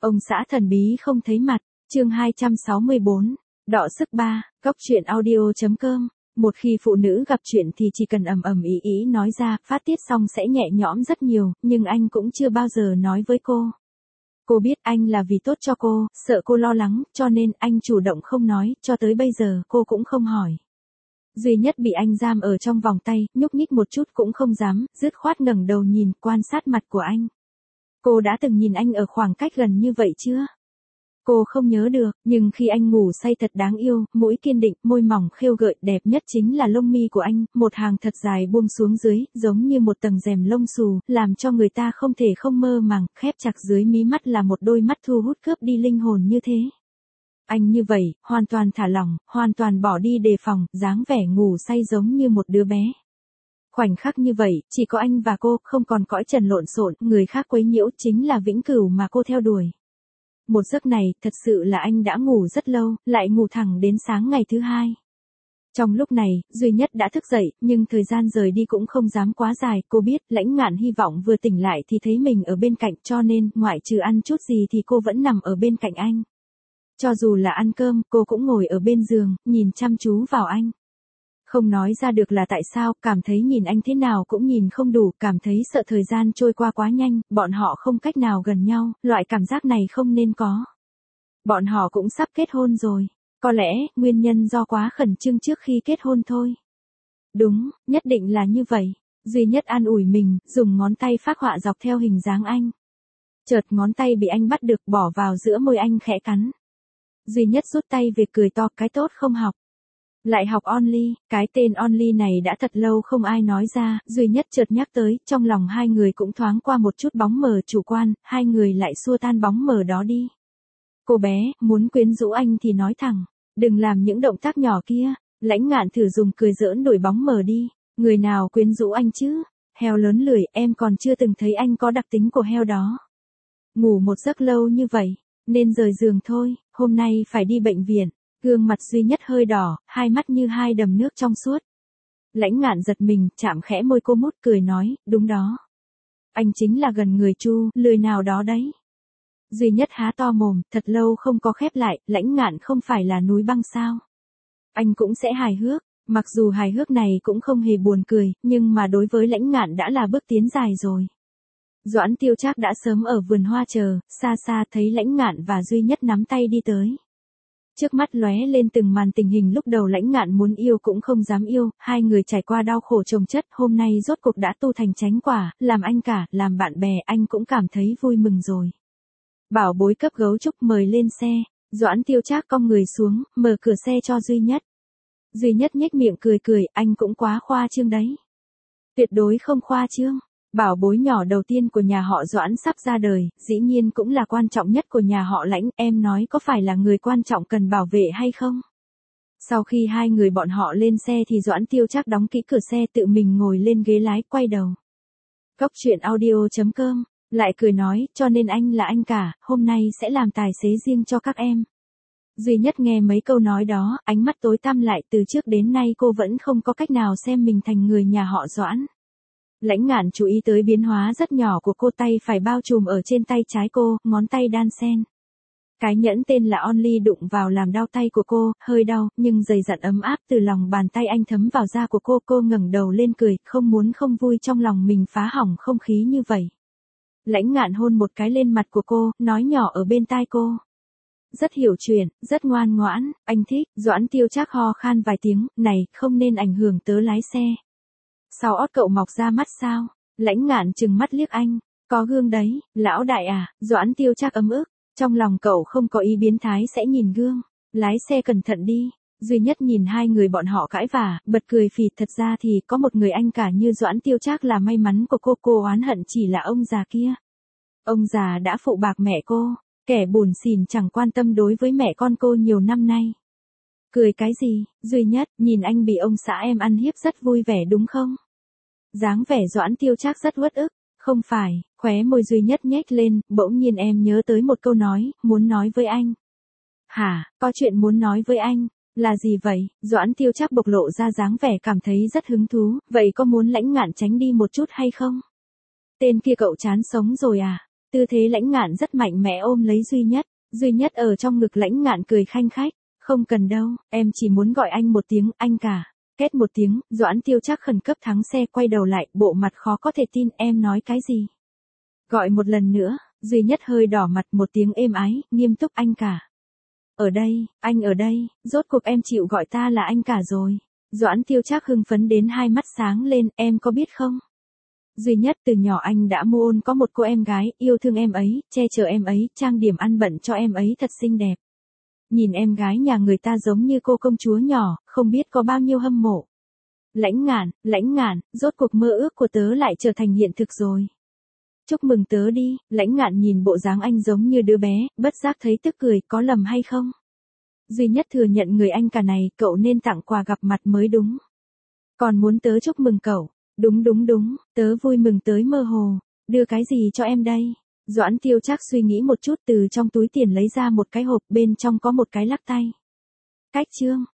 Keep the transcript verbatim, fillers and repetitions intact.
Ông xã thần bí không thấy mặt, chương hai trăm sáu mươi bốn, đọ sức ba, góc truyện audio chấm com. Một khi phụ nữ gặp chuyện thì chỉ cần ầm ầm ý ý nói ra, phát tiết xong sẽ nhẹ nhõm rất nhiều, nhưng anh cũng chưa bao giờ nói với cô. Cô biết anh là vì tốt cho cô, sợ cô lo lắng, cho nên anh chủ động không nói, cho tới bây giờ cô cũng không hỏi. Duy Nhất bị anh giam ở trong vòng tay, nhúc nhích một chút cũng không dám, dứt khoát ngẩng đầu nhìn, quan sát mặt của anh. Cô đã từng nhìn anh ở khoảng cách gần như vậy chưa? Cô không nhớ được, nhưng khi anh ngủ say thật đáng yêu, mũi kiên định, môi mỏng khêu gợi, đẹp nhất chính là lông mi của anh, một hàng thật dài buông xuống dưới, giống như một tầng rèm lông xù, làm cho người ta không thể không mơ màng, khép chặt dưới mí mắt là một đôi mắt thu hút cướp đi linh hồn như thế. Anh như vậy, hoàn toàn thả lỏng, hoàn toàn bỏ đi đề phòng, dáng vẻ ngủ say giống như một đứa bé. Khoảnh khắc như vậy, chỉ có anh và cô, không còn cõi trần lộn xộn, người khác quấy nhiễu chính là vĩnh cửu mà cô theo đuổi. Một giấc này, thật sự là anh đã ngủ rất lâu, lại ngủ thẳng đến sáng ngày thứ hai. Trong lúc này, Duy Nhất đã thức dậy, nhưng thời gian rời đi cũng không dám quá dài, cô biết, Lãnh Ngạn hy vọng vừa tỉnh lại thì thấy mình ở bên cạnh, cho nên, ngoại trừ ăn chút gì thì cô vẫn nằm ở bên cạnh anh. Cho dù là ăn cơm, cô cũng ngồi ở bên giường, nhìn chăm chú vào anh. Không nói ra được là tại sao, cảm thấy nhìn anh thế nào cũng nhìn không đủ, cảm thấy sợ thời gian trôi qua quá nhanh, bọn họ không cách nào gần nhau, loại cảm giác này không nên có. Bọn họ cũng sắp kết hôn rồi, có lẽ, nguyên nhân do quá khẩn trương trước khi kết hôn thôi. Đúng, nhất định là như vậy. Duy Nhất an ủi mình, dùng ngón tay phác họa dọc theo hình dáng anh. Chợt ngón tay bị anh bắt được, bỏ vào giữa môi anh khẽ cắn. Duy Nhất rút tay về cười to, cái tốt không học. Lại học Only, cái tên Only này đã thật lâu không ai nói ra, Duy Nhất chợt nhắc tới, trong lòng hai người cũng thoáng qua một chút bóng mờ chủ quan, hai người lại xua tan bóng mờ đó đi. Cô bé, muốn quyến rũ anh thì nói thẳng, đừng làm những động tác nhỏ kia. Lãnh Ngạn thử dùng cười giỡn đuổi bóng mờ đi, người nào quyến rũ anh chứ, heo lớn lười, em còn chưa từng thấy anh có đặc tính của heo đó. Ngủ một giấc lâu như vậy, nên rời giường thôi, hôm nay phải đi bệnh viện. Gương mặt Duy Nhất hơi đỏ, hai mắt như hai đầm nước trong suốt. Lãnh Ngạn giật mình, chạm khẽ môi cô mút cười nói, đúng đó. Anh chính là gần người Chu, lười nào đó đấy. Duy Nhất há to mồm, thật lâu không có khép lại, Lãnh Ngạn không phải là núi băng sao. Anh cũng sẽ hài hước, mặc dù hài hước này cũng không hề buồn cười, nhưng mà đối với Lãnh Ngạn đã là bước tiến dài rồi. Doãn Tiêu Trác đã sớm ở vườn hoa chờ, xa xa thấy Lãnh Ngạn và Duy Nhất nắm tay đi tới. Trước mắt lóe lên từng màn tình hình lúc đầu Lãnh Ngạn muốn yêu cũng không dám yêu, hai người trải qua đau khổ chồng chất, hôm nay rốt cuộc đã tu thành chánh quả, làm anh cả, làm bạn bè anh cũng cảm thấy vui mừng rồi. Bảo bối cấp gấu trúc mời lên xe, Doãn Tiêu Trác cong người xuống, mở cửa xe cho Duy Nhất. Duy Nhất nhếch miệng cười cười, anh cũng quá khoa trương đấy. Tuyệt đối không khoa trương. Bảo bối nhỏ đầu tiên của nhà họ Doãn sắp ra đời, dĩ nhiên cũng là quan trọng nhất của nhà họ Lãnh, em nói có phải là người quan trọng cần bảo vệ hay không? Sau khi hai người bọn họ lên xe thì Doãn Tiêu Trác đóng kỹ cửa xe tự mình ngồi lên ghế lái quay đầu. Góc truyện audio chấm com, lại cười nói, cho nên anh là anh cả, hôm nay sẽ làm tài xế riêng cho các em. Duy Nhất nghe mấy câu nói đó, ánh mắt tối tăm lại, từ trước đến nay cô vẫn không có cách nào xem mình thành người nhà họ Doãn. Lãnh Ngạn chú ý tới biến hóa rất nhỏ của cô, tay phải bao trùm ở trên tay trái cô, ngón tay đan xen. Cái nhẫn tên là Only đụng vào làm đau tay của cô, hơi đau, nhưng dày dặn ấm áp từ lòng bàn tay anh thấm vào da của cô, cô ngẩng đầu lên cười, không muốn không vui trong lòng mình phá hỏng không khí như vậy. Lãnh Ngạn hôn một cái lên mặt của cô, nói nhỏ ở bên tai cô. Rất hiểu chuyện, rất ngoan ngoãn, anh thích. Doãn Tiêu Trác ho khan vài tiếng, này, không nên ảnh hưởng tớ lái xe. Sau ót cậu mọc ra mắt sao? Lãnh Ngạn trừng mắt liếc anh, có gương đấy, lão đại à, Doãn Tiêu Trác ấm ức, trong lòng cậu không có ý biến thái sẽ nhìn gương, lái xe cẩn thận đi. Duy Nhất nhìn hai người bọn họ cãi vả, bật cười phì, thật ra thì có một người anh cả như Doãn Tiêu Trác là may mắn của cô, cô oán hận chỉ là ông già kia. Ông già đã phụ bạc mẹ cô, kẻ bủn xỉn chẳng quan tâm đối với mẹ con cô nhiều năm nay. Cười cái gì, Duy Nhất, nhìn anh bị ông xã em ăn hiếp rất vui vẻ đúng không? Dáng vẻ Doãn Tiêu Trác rất uất ức, không phải, khóe môi Duy Nhất nhếch lên, bỗng nhiên em nhớ tới một câu nói, muốn nói với anh. Hả, có chuyện muốn nói với anh, là gì vậy? Doãn Tiêu Trác bộc lộ ra dáng vẻ cảm thấy rất hứng thú, vậy có muốn Lãnh Ngạn tránh đi một chút hay không? Tên kia cậu chán sống rồi à? Tư thế Lãnh Ngạn rất mạnh mẽ ôm lấy Duy Nhất, Duy Nhất ở trong ngực Lãnh Ngạn cười khanh khách, không cần đâu, em chỉ muốn gọi anh một tiếng anh cả. Két một tiếng, Doãn Tiêu Trác khẩn cấp thắng xe quay đầu lại, bộ mặt khó có thể tin, em nói cái gì? Gọi một lần nữa, Duy Nhất hơi đỏ mặt, một tiếng êm ái, nghiêm túc anh cả. Ở đây, anh ở đây, rốt cuộc em chịu gọi ta là anh cả rồi. Doãn Tiêu Trác hưng phấn đến hai mắt sáng lên, em có biết không? Duy Nhất, từ nhỏ anh đã mưu ôn có một cô em gái, yêu thương em ấy, che chở em ấy, trang điểm ăn bận cho em ấy thật xinh đẹp. Nhìn em gái nhà người ta giống như cô công chúa nhỏ, không biết có bao nhiêu hâm mộ. Lãnh Ngạn, Lãnh Ngạn, rốt cuộc mơ ước của tớ lại trở thành hiện thực rồi. Chúc mừng tớ đi. Lãnh Ngạn nhìn bộ dáng anh giống như đứa bé, bất giác thấy tức cười, có lầm hay không? Duy Nhất thừa nhận người anh cả này, cậu nên tặng quà gặp mặt mới đúng. Còn muốn tớ chúc mừng cậu? Đúng đúng đúng, tớ vui mừng tới mơ hồ. Đưa cái gì cho em đây? Doãn Tiêu Trác suy nghĩ một chút, từ trong túi tiền lấy ra một cái hộp, bên trong có một cái lắc tay. Cách chương.